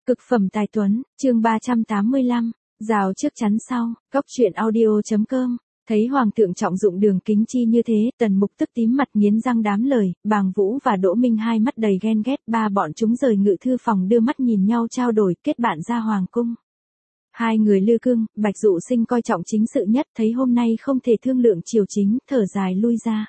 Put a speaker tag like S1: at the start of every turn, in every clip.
S1: Cực phẩm tài tuấn, chương 385, rào trước chắn sau, góc truyện audio.com. Thấy hoàng thượng trọng dụng Đường Kính Chi như thế, Tần Mục tức tím mặt nghiến răng đám lời, Bàng Vũ và Đỗ Minh hai mắt đầy ghen ghét, ba bọn chúng rời ngự thư phòng đưa mắt nhìn nhau trao đổi, kết bạn ra hoàng cung. Hai người Lư Cương, Bạch Dụ Sinh coi trọng chính sự nhất, thấy hôm nay không thể thương lượng triều chính, thở dài lui ra.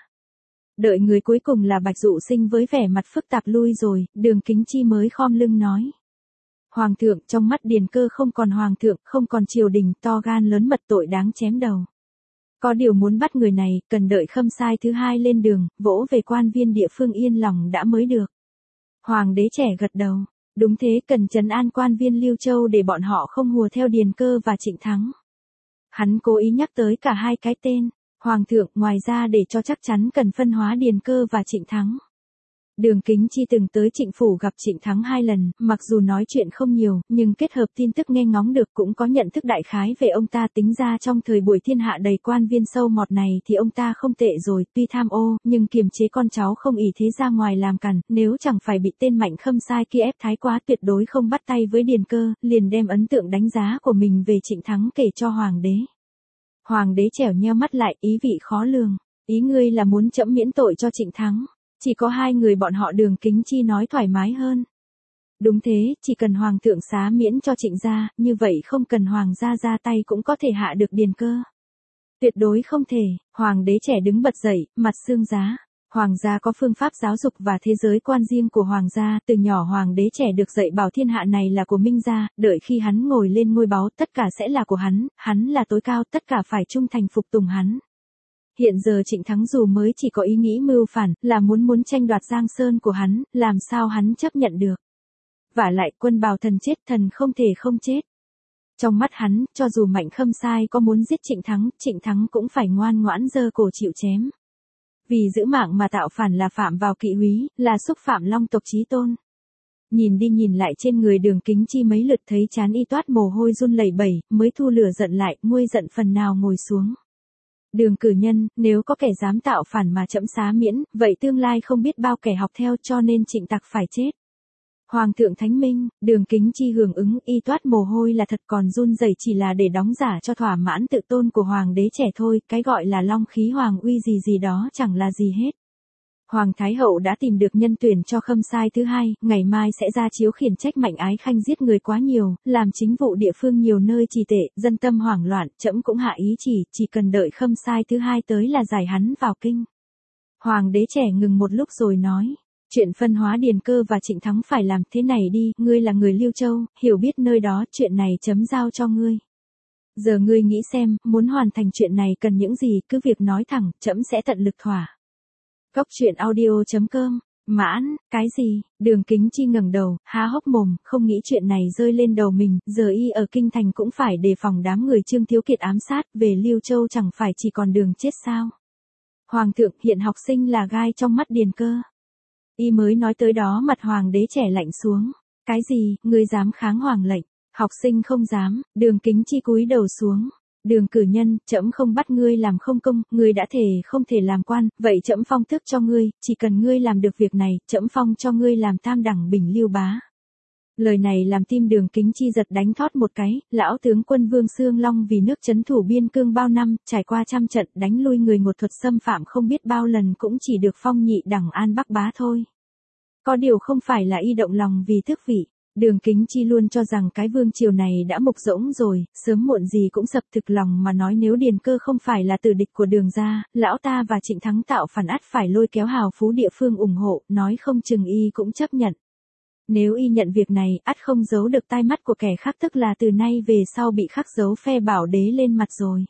S1: Đợi người cuối cùng là Bạch Dụ Sinh với vẻ mặt phức tạp lui rồi, Đường Kính Chi mới khom lưng nói. Hoàng thượng, trong mắt Điền Cơ không còn hoàng thượng, không còn triều đình, to gan lớn mật, tội đáng chém đầu. Có điều muốn bắt người này, cần đợi Khâm Sai thứ hai lên đường, vỗ về quan viên địa phương yên lòng đã mới được. Hoàng đế trẻ gật đầu. Đúng thế, cần trấn an quan viên Lưu Châu để bọn họ không hùa theo Điền Cơ và Trịnh Thắng. Hắn cố ý nhắc tới cả hai cái tên. Hoàng thượng, ngoài ra để cho chắc chắn cần phân hóa Điền Cơ và Trịnh Thắng. Đường Kính Chi từng tới Trịnh phủ gặp Trịnh Thắng 2 lần, mặc dù nói chuyện không nhiều, nhưng kết hợp tin tức nghe ngóng được cũng có nhận thức đại khái về ông ta. Tính ra trong thời buổi thiên hạ đầy quan viên sâu mọt này thì ông ta không tệ rồi, tuy tham ô, nhưng kiềm chế con cháu không ỷ thế ra ngoài làm cằn, nếu chẳng phải bị tên Mạnh Khâm Sai kia ép thái quá tuyệt đối không bắt tay với Điền Cơ, liền đem ấn tượng đánh giá của mình về Trịnh Thắng kể cho hoàng đế. Hoàng đế trẻo nheo mắt lại, ý vị khó lường, ý ngươi là muốn trẫm miễn tội cho Trịnh Thắng. Chỉ có hai người bọn họ. Đường Kính Chi nói thoải mái hơn. Đúng thế, chỉ cần hoàng thượng xá miễn cho Trịnh gia, như vậy không cần hoàng gia ra tay cũng có thể hạ được Điền Cơ. Tuyệt đối không thể. Hoàng đế trẻ đứng bật dậy, mặt sương giá. Hoàng gia có phương pháp giáo dục và thế giới quan riêng của hoàng gia, từ nhỏ hoàng đế trẻ được dạy bảo thiên hạ này là của Minh gia, đợi khi hắn ngồi lên ngôi báu tất cả sẽ là của hắn là tối cao, tất cả phải trung thành phục tùng hắn. Hiện giờ Trịnh Thắng dù mới chỉ có ý nghĩ mưu phản, là muốn tranh đoạt Giang Sơn của hắn, làm sao hắn chấp nhận được. Vả lại quân bào thần chết, thần không thể không chết. Trong mắt hắn, cho dù Mạnh Khâm Sai có muốn giết Trịnh Thắng cũng phải ngoan ngoãn giơ cổ chịu chém. Vì giữ mạng mà tạo phản là phạm vào kỵ húy, là xúc phạm long tộc chí tôn. Nhìn đi nhìn lại trên người Đường Kính Chi mấy lượt thấy trán y toát mồ hôi run lẩy bẩy, mới thu lửa giận lại, nguôi giận phần nào ngồi xuống. Đường cử nhân, nếu có kẻ dám tạo phản mà trẫm xá miễn, vậy tương lai không biết bao kẻ học theo, cho nên Trịnh tặc phải chết. Hoàng thượng thánh minh. Đường Kính Chi hưởng ứng, y toát mồ hôi là thật, còn run rẩy chỉ là để đóng giả cho thỏa mãn tự tôn của hoàng đế trẻ thôi, cái gọi là long khí hoàng uy gì đó chẳng là gì hết. Hoàng Thái Hậu đã tìm được nhân tuyển cho Khâm Sai thứ hai, ngày mai sẽ ra chiếu khiển trách Mạnh Ái Khanh giết người quá nhiều, làm chính vụ địa phương nhiều nơi trì tệ, dân tâm hoảng loạn, trẫm cũng hạ ý chỉ cần đợi Khâm Sai thứ hai tới là giải hắn vào kinh. Hoàng đế trẻ ngừng một lúc rồi nói, chuyện phân hóa Điền Cơ và Trịnh Thắng phải làm thế này đi, ngươi là người Liêu Châu, hiểu biết nơi đó, chuyện này chấm giao cho ngươi. Giờ ngươi nghĩ xem, muốn hoàn thành chuyện này cần những gì, cứ việc nói thẳng, trẫm sẽ tận lực thỏa. Góc truyện audio.com. Mãn, cái gì? Đường Kính Chi ngẩng đầu, há hốc mồm, không nghĩ chuyện này rơi lên đầu mình, giờ y ở kinh thành cũng phải đề phòng đám người Trương Thiếu Kiệt ám sát, về Liêu Châu chẳng phải chỉ còn đường chết sao? Hoàng thượng, hiện học sinh là gai trong mắt Điền Cơ. Y mới nói tới đó mặt hoàng đế trẻ lạnh xuống. Cái gì, ngươi dám kháng hoàng lệnh? Học sinh không dám. Đường Kính Chi cúi đầu xuống. Đường cử nhân, trẫm không bắt ngươi làm không công, ngươi đã thề không thể làm quan, vậy trẫm phong tước cho ngươi, chỉ cần ngươi làm được việc này, trẫm phong cho ngươi làm tam đẳng bình liêu bá. Lời này làm tim Đường Kính Chi giật đánh thót một cái, lão tướng quân Vương Xương Long vì nước trấn thủ biên cương bao năm, trải qua trăm trận đánh lui người một thuật xâm phạm không biết bao lần cũng chỉ được phong nhị đẳng an bắc bá thôi. Có điều không phải là y động lòng vì tước vị. Đường Kính Chi luôn cho rằng cái vương triều này đã mục rỗng rồi, sớm muộn gì cũng sập. Thực lòng mà nói, nếu Điền Cơ không phải là tử địch của Đường gia, lão ta và Trịnh Thắng tạo phản ắt phải lôi kéo hào phú địa phương ủng hộ, nói không chừng y cũng chấp nhận. Nếu y nhận việc này, ắt không giấu được tai mắt của kẻ khác, tức là từ nay về sau bị khắc dấu phe bảo đế lên mặt rồi.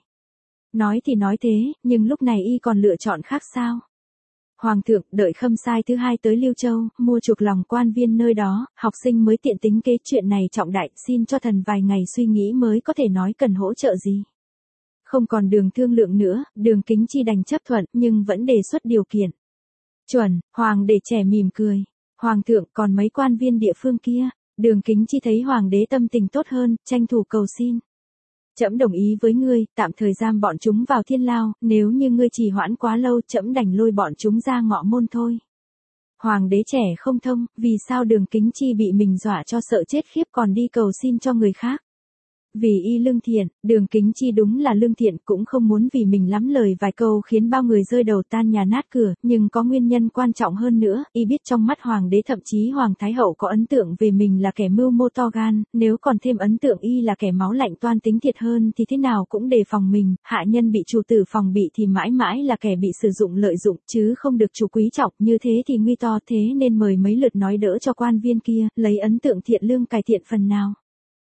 S1: Nói thì nói thế, nhưng lúc này y còn lựa chọn khác sao? Hoàng thượng, đợi Khâm Sai thứ hai tới Liêu Châu, mua chuộc lòng quan viên nơi đó, học sinh mới tiện tính kế chuyện này trọng đại, xin cho thần vài ngày suy nghĩ mới có thể nói cần hỗ trợ gì. Không còn đường thương lượng nữa, Đường Kính Chi đành chấp thuận, nhưng vẫn đề xuất điều kiện. Chuẩn. Hoàng đế trẻ mỉm cười. Hoàng thượng, còn mấy quan viên địa phương kia? Đường Kính Chi thấy hoàng đế tâm tình tốt hơn, tranh thủ cầu xin. Trẫm đồng ý với ngươi, tạm thời giam bọn chúng vào thiên lao, nếu như ngươi trì hoãn quá lâu, trẫm đành lôi bọn chúng ra ngọ môn thôi. Hoàng đế trẻ không thông, vì sao Đường Kính Chi bị mình dọa cho sợ chết khiếp còn đi cầu xin cho người khác. Vì y lương thiện, Đường Kính Chi đúng là lương thiện, cũng không muốn vì mình lắm lời vài câu khiến bao người rơi đầu tan nhà nát cửa, nhưng có nguyên nhân quan trọng hơn nữa, y biết trong mắt hoàng đế thậm chí hoàng thái hậu có ấn tượng về mình là kẻ mưu mô to gan, nếu còn thêm ấn tượng y là kẻ máu lạnh toan tính thiệt hơn thì thế nào cũng đề phòng mình, hạ nhân bị chủ tử phòng bị thì mãi mãi là kẻ bị sử dụng lợi dụng chứ không được chủ quý trọng, như thế thì nguy to, thế nên mời mấy lượt nói đỡ cho quan viên kia, lấy ấn tượng thiện lương cải thiện phần nào.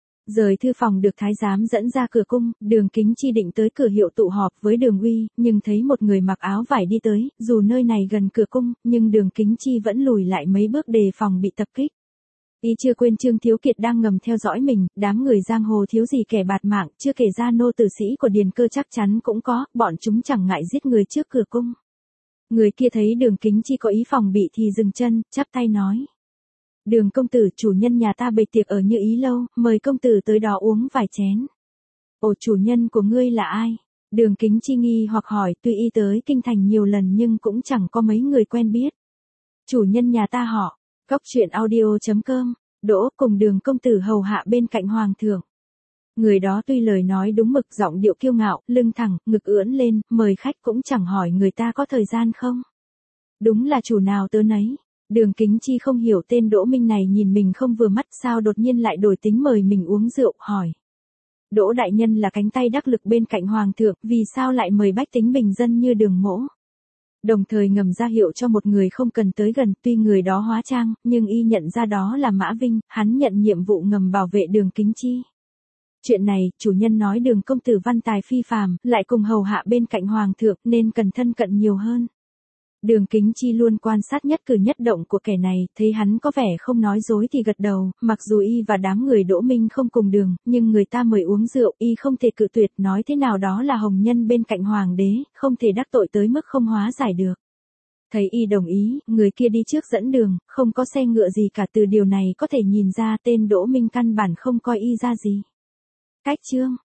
S1: Rời thư phòng được thái giám dẫn ra cửa cung, Đường Kính Chi định tới cửa hiệu tụ họp với Đường Uy, nhưng thấy một người mặc áo vải đi tới, dù nơi này gần cửa cung, nhưng Đường Kính Chi vẫn lùi lại mấy bước đề phòng bị tập kích. Y chưa quên Trương Thiếu Kiệt đang ngầm theo dõi mình, đám người giang hồ thiếu gì kẻ bạt mạng, chưa kể ra nô tử sĩ của Điền Cơ chắc chắn cũng có, bọn chúng chẳng ngại giết người trước cửa cung. Người kia thấy Đường Kính Chi có ý phòng bị thì dừng chân, chắp tay nói. Đường công tử, chủ nhân nhà ta bày tiệc ở Như Ý lâu, mời công tử tới đó uống vài chén. Ồ, chủ nhân của ngươi là ai? Đường Kính Chi nghi hoặc hỏi, tuy y tới kinh thành nhiều lần nhưng cũng chẳng có mấy người quen biết. Chủ nhân nhà ta họ, Cóc Truyện Audio.com, Đỗ cùng Đường công tử hầu hạ bên cạnh hoàng thượng. Người đó tuy lời nói đúng mực, giọng điệu kiêu ngạo, lưng thẳng, ngực ưỡn lên, mời khách cũng chẳng hỏi người ta có thời gian không. Đúng là chủ nào tớ nấy. Đường Kính Chi không hiểu tên Đỗ Minh này nhìn mình không vừa mắt sao đột nhiên lại đổi tính mời mình uống rượu, hỏi. Đỗ đại nhân là cánh tay đắc lực bên cạnh hoàng thượng, vì sao lại mời bách tính bình dân như Đường mỗ? Đồng thời ngầm ra hiệu cho một người không cần tới gần, tuy người đó hóa trang, nhưng y nhận ra đó là Mã Vinh, hắn nhận nhiệm vụ ngầm bảo vệ Đường Kính Chi. Chuyện này, chủ nhân nói Đường công tử văn tài phi phàm, lại cùng hầu hạ bên cạnh hoàng thượng nên cần thân cận nhiều hơn. Đường Kính Chi luôn quan sát nhất cử nhất động của kẻ này, thấy hắn có vẻ không nói dối thì gật đầu, mặc dù y và đám người Đỗ Minh không cùng đường, nhưng người ta mời uống rượu, y không thể cự tuyệt, nói thế nào đó là hồng nhân bên cạnh hoàng đế, không thể đắc tội tới mức không hóa giải được. Thấy y đồng ý, người kia đi trước dẫn đường, không có xe ngựa gì cả, từ điều này có thể nhìn ra tên Đỗ Minh căn bản không coi y ra gì. Cách chương